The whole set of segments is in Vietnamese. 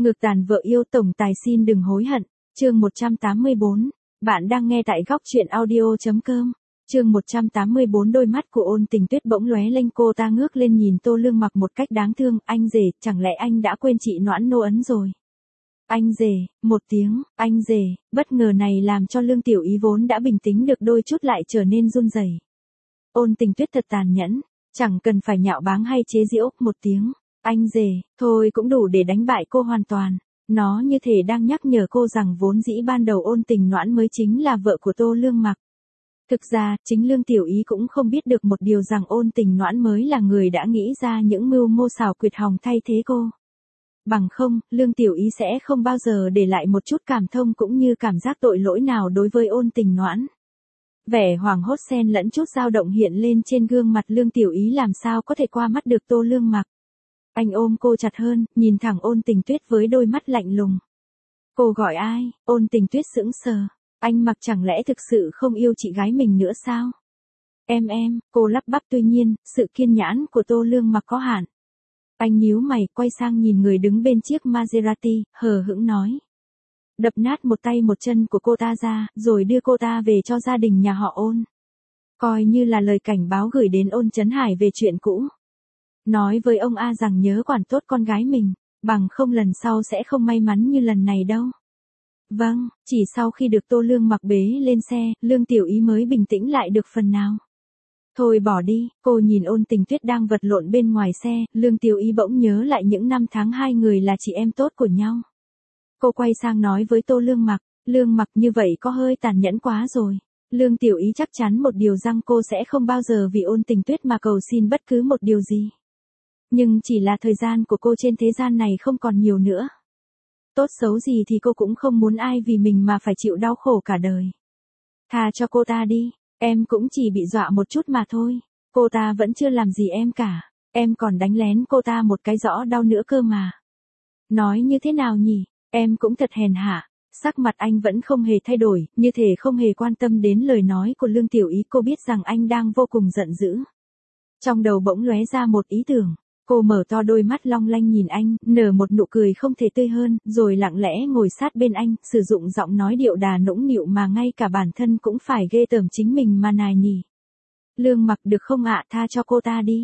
Ngược tàn vợ yêu tổng tài xin đừng hối hận. Chương 184. Bạn đang nghe tại góc truyện audio.com. Chương 184. Đôi mắt của Ôn Tình Tuyết bỗng lóe lên, cô ta ngước lên nhìn Tô Lương Mặc một cách đáng thương. Anh rể, chẳng lẽ anh đã quên chị Noãn Nô Ấn rồi? Anh rể, một tiếng, anh rể, bất ngờ này làm cho Lương Tiểu Ý vốn đã bình tĩnh được đôi chút lại trở nên run rẩy. Ôn Tình Tuyết thật tàn nhẫn, chẳng cần phải nhạo báng hay chế giễu, một tiếng, anh rể, thôi cũng đủ để đánh bại cô hoàn toàn. Nó như thể đang nhắc nhở cô rằng vốn dĩ ban đầu Ôn Tình Noãn mới chính là vợ của Tô Lương Mặc. Thực ra, chính Lương Tiểu Ý cũng không biết được một điều rằng Ôn Tình Noãn mới là người đã nghĩ ra những mưu mô xảo quyệt hòng thay thế cô. Bằng không, Lương Tiểu Ý sẽ không bao giờ để lại một chút cảm thông cũng như cảm giác tội lỗi nào đối với Ôn Tình Noãn. Vẻ hoảng hốt xen lẫn chút dao động hiện lên trên gương mặt Lương Tiểu Ý, làm sao có thể qua mắt được Tô Lương Mặc. Anh ôm cô chặt hơn, nhìn thẳng Ôn Tình Tuyết với đôi mắt lạnh lùng. Cô gọi ai? Ôn Tình Tuyết sững sờ. Anh Mặc chẳng lẽ thực sự không yêu chị gái mình nữa sao? Em, cô lắp bắp, tuy nhiên, sự kiên nhẫn của Tô Lương Mặc có hạn. Anh nhíu mày, quay sang nhìn người đứng bên chiếc Maserati, hờ hững nói. Đập nát một tay một chân của cô ta ra, rồi đưa cô ta về cho gia đình nhà họ Ôn. Coi như là lời cảnh báo gửi đến Ôn Chấn Hải về chuyện cũ. Nói với ông A rằng nhớ quản tốt con gái mình, bằng không lần sau sẽ không may mắn như lần này đâu. Vâng, chỉ sau khi được Tô Lương Mặc bế lên xe, Lương Tiểu Ý mới bình tĩnh lại được phần nào. Thôi bỏ đi, cô nhìn Ôn Tình Tuyết đang vật lộn bên ngoài xe, Lương Tiểu Ý bỗng nhớ lại những năm tháng hai người là chị em tốt của nhau. Cô quay sang nói với Tô Lương Mặc như vậy có hơi tàn nhẫn quá rồi. Lương Tiểu Ý chắc chắn một điều rằng cô sẽ không bao giờ vì Ôn Tình Tuyết mà cầu xin bất cứ một điều gì. Nhưng chỉ là thời gian của cô trên thế gian này không còn nhiều nữa. Tốt xấu gì thì cô cũng không muốn ai vì mình mà phải chịu đau khổ cả đời. Tha cho cô ta đi, em cũng chỉ bị dọa một chút mà thôi. Cô ta vẫn chưa làm gì em cả, em còn đánh lén cô ta một cái rõ đau nữa cơ mà. Nói như thế nào nhỉ, em cũng thật hèn hạ. Sắc mặt anh vẫn không hề thay đổi, như thể không hề quan tâm đến lời nói của Lương Tiểu Ý. Cô biết rằng anh đang vô cùng giận dữ. Trong đầu bỗng lóe ra một ý tưởng. Cô mở to đôi mắt long lanh nhìn anh, nở một nụ cười không thể tươi hơn, rồi lặng lẽ ngồi sát bên anh, sử dụng giọng nói điệu đà nũng nịu mà ngay cả bản thân cũng phải ghê tởm chính mình mà nài nỉ. Lương Mặc được không ạ, tha cho cô ta đi.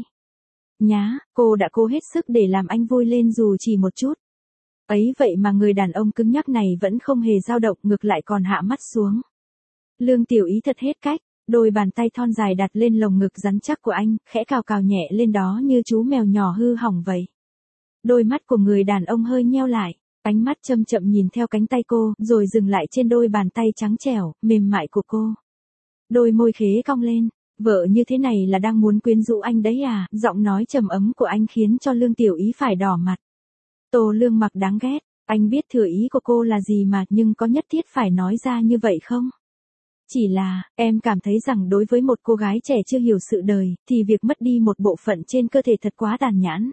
Nhá, cô đã cố hết sức để làm anh vui lên dù chỉ một chút. Ấy vậy mà người đàn ông cứng nhắc này vẫn không hề dao động, ngược lại còn hạ mắt xuống. Lương Tiểu Ý thật hết cách. Đôi bàn tay thon dài đặt lên lồng ngực rắn chắc của anh, khẽ cào cào nhẹ lên đó như chú mèo nhỏ hư hỏng vậy. Đôi mắt của người đàn ông hơi nheo lại, ánh mắt chậm chậm nhìn theo cánh tay cô, rồi dừng lại trên đôi bàn tay trắng trẻo, mềm mại của cô. Đôi môi khế cong lên, vợ như thế này là đang muốn quyến rũ anh đấy à? Giọng nói trầm ấm của anh khiến cho Lương Tiểu Ý phải đỏ mặt. Tô Lương Mặc đáng ghét, anh biết thừa ý của cô là gì mà, nhưng có nhất thiết phải nói ra như vậy không? Chỉ là, em cảm thấy rằng đối với một cô gái trẻ chưa hiểu sự đời, thì việc mất đi một bộ phận trên cơ thể thật quá tàn nhẫn.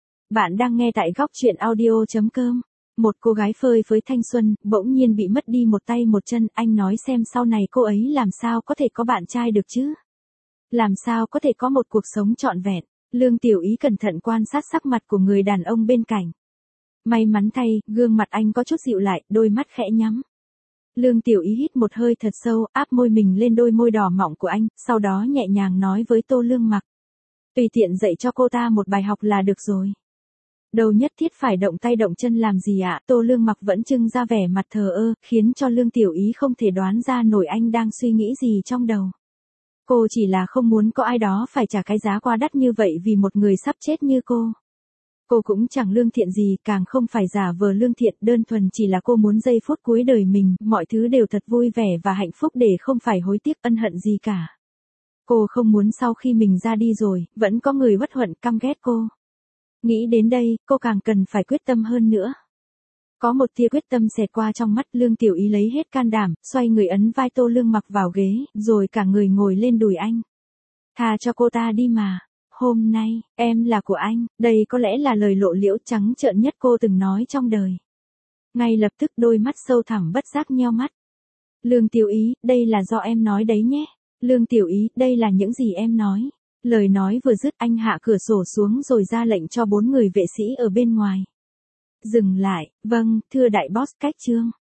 Bạn đang nghe tại góc truyện audio.com. Một cô gái phơi phới thanh xuân, bỗng nhiên bị mất đi một tay một chân, anh nói xem sau này cô ấy làm sao có thể có bạn trai được chứ? Làm sao có thể có một cuộc sống trọn vẹn? Lương Tiểu Ý cẩn thận quan sát sắc mặt của người đàn ông bên cạnh. May mắn thay, gương mặt anh có chút dịu lại, đôi mắt khẽ nhắm. Lương Tiểu Ý hít một hơi thật sâu, áp môi mình lên đôi môi đỏ mọng của anh, sau đó nhẹ nhàng nói với Tô Lương Mặc. Tùy tiện dạy cho cô ta một bài học là được rồi. Đâu nhất thiết phải động tay động chân làm gì ạ? Tô Lương Mặc vẫn trưng ra vẻ mặt thờ ơ, khiến cho Lương Tiểu Ý không thể đoán ra nổi anh đang suy nghĩ gì trong đầu. Cô chỉ là không muốn có ai đó phải trả cái giá quá đắt như vậy vì một người sắp chết như cô. Cô cũng chẳng lương thiện gì, càng không phải giả vờ lương thiện, đơn thuần chỉ là cô muốn giây phút cuối đời mình, mọi thứ đều thật vui vẻ và hạnh phúc để không phải hối tiếc ân hận gì cả. Cô không muốn sau khi mình ra đi rồi, vẫn có người uất hận căm ghét cô. Nghĩ đến đây, cô càng cần phải quyết tâm hơn nữa. Có một tia quyết tâm xẹt qua trong mắt, Lương Tiểu Ý lấy hết can đảm, xoay người ấn vai Tô Lương Mặc vào ghế, rồi cả người ngồi lên đùi anh. Tha cho cô ta đi mà. Hôm nay, em là của anh, đây có lẽ là lời lộ liễu trắng trợn nhất cô từng nói trong đời. Ngay lập tức đôi mắt sâu thẳm bất giác nheo mắt. Lương Tiểu Ý, đây là do em nói đấy nhé. Lương Tiểu Ý, đây là những gì em nói. Lời nói vừa dứt anh hạ cửa sổ xuống rồi ra lệnh cho 4 người vệ sĩ ở bên ngoài. Dừng lại, vâng, thưa đại boss cách chương.